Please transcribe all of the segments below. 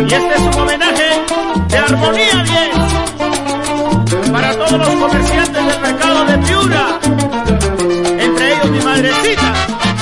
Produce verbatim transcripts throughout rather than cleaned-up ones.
Y este es un homenaje de Armonía diez para todos los comerciantes del mercado de Piura, entre ellos mi madrecita.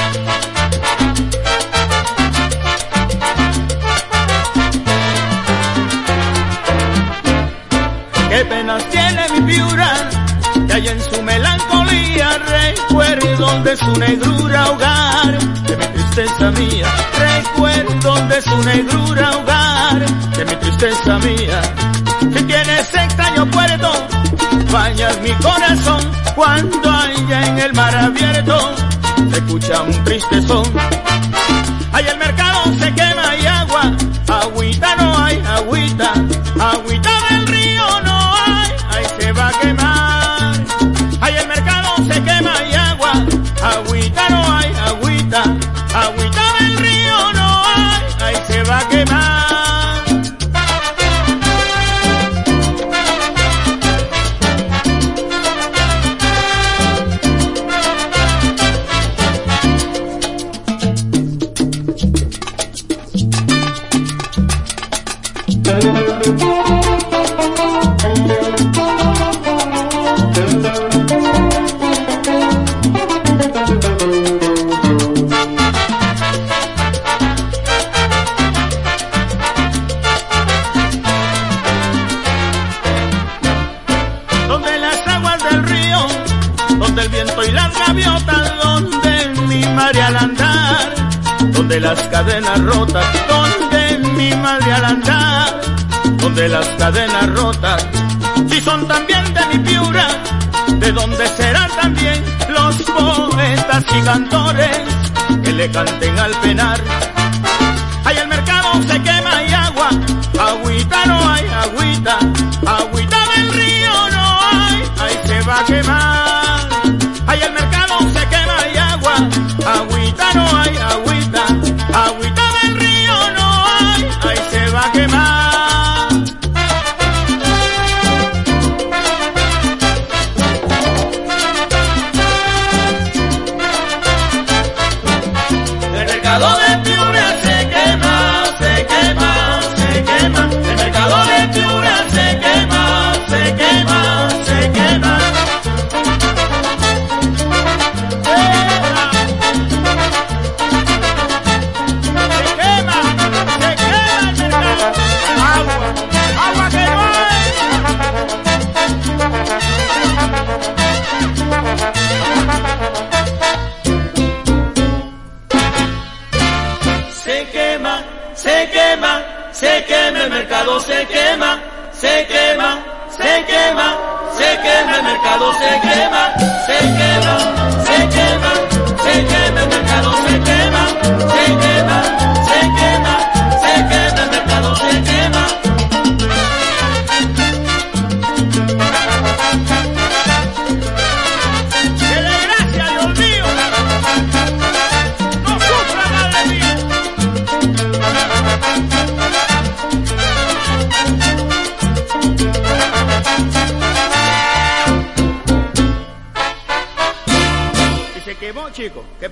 Qué penas tiene mi Piura, que hay en su melancolía recuerdos de su negrura hogar, de mi tristeza mía, recuerdos de su negrura hogar, de mi tristeza mía. Si tienes extraño puerto, bañas mi corazón, cuando allá en el mar abierto se escucha un triste son. Ahí el mercado se quema y agua, agüita no hay, agüita, agüita del río no hay, ahí se va a quemar. Ahí el mercado se quema y agua, agüita no hay, agüita, agüita del río no hay, ahí se va a quemar. Donde las aguas del río, donde el viento y las gaviotas, donde mi madre al andar, donde las cadenas rotas, donde mi madre al andar, donde las cadenas rotas, si son también de mi Piura, de donde serán también los poetas y cantores que le canten al penar. Ahí el mercado se quema y agua, agüita no hay, agüita, agüita del río no hay, ahí se va a quemar. Ahí el mercado se quema y agua, agüita no hay, agüita, agüita del río no hay, ahí se va a quemar. El mercado de Piura se quema, se quema, se quema. El mercado de Piura se quema, se quema, se quema. Se quema, se quema el mercado. Agua, agua que no hay. Se quema, se quema, se quema el mercado, se quema, se quema, se quema, se quema el mercado, se quema, se quema, se quema, se quema el mercado, se quema, se quema, se quema, se quema el mercado, se quema. Dele gracias, Dios mío, no sufra, madre mía. Y se quemó, chico.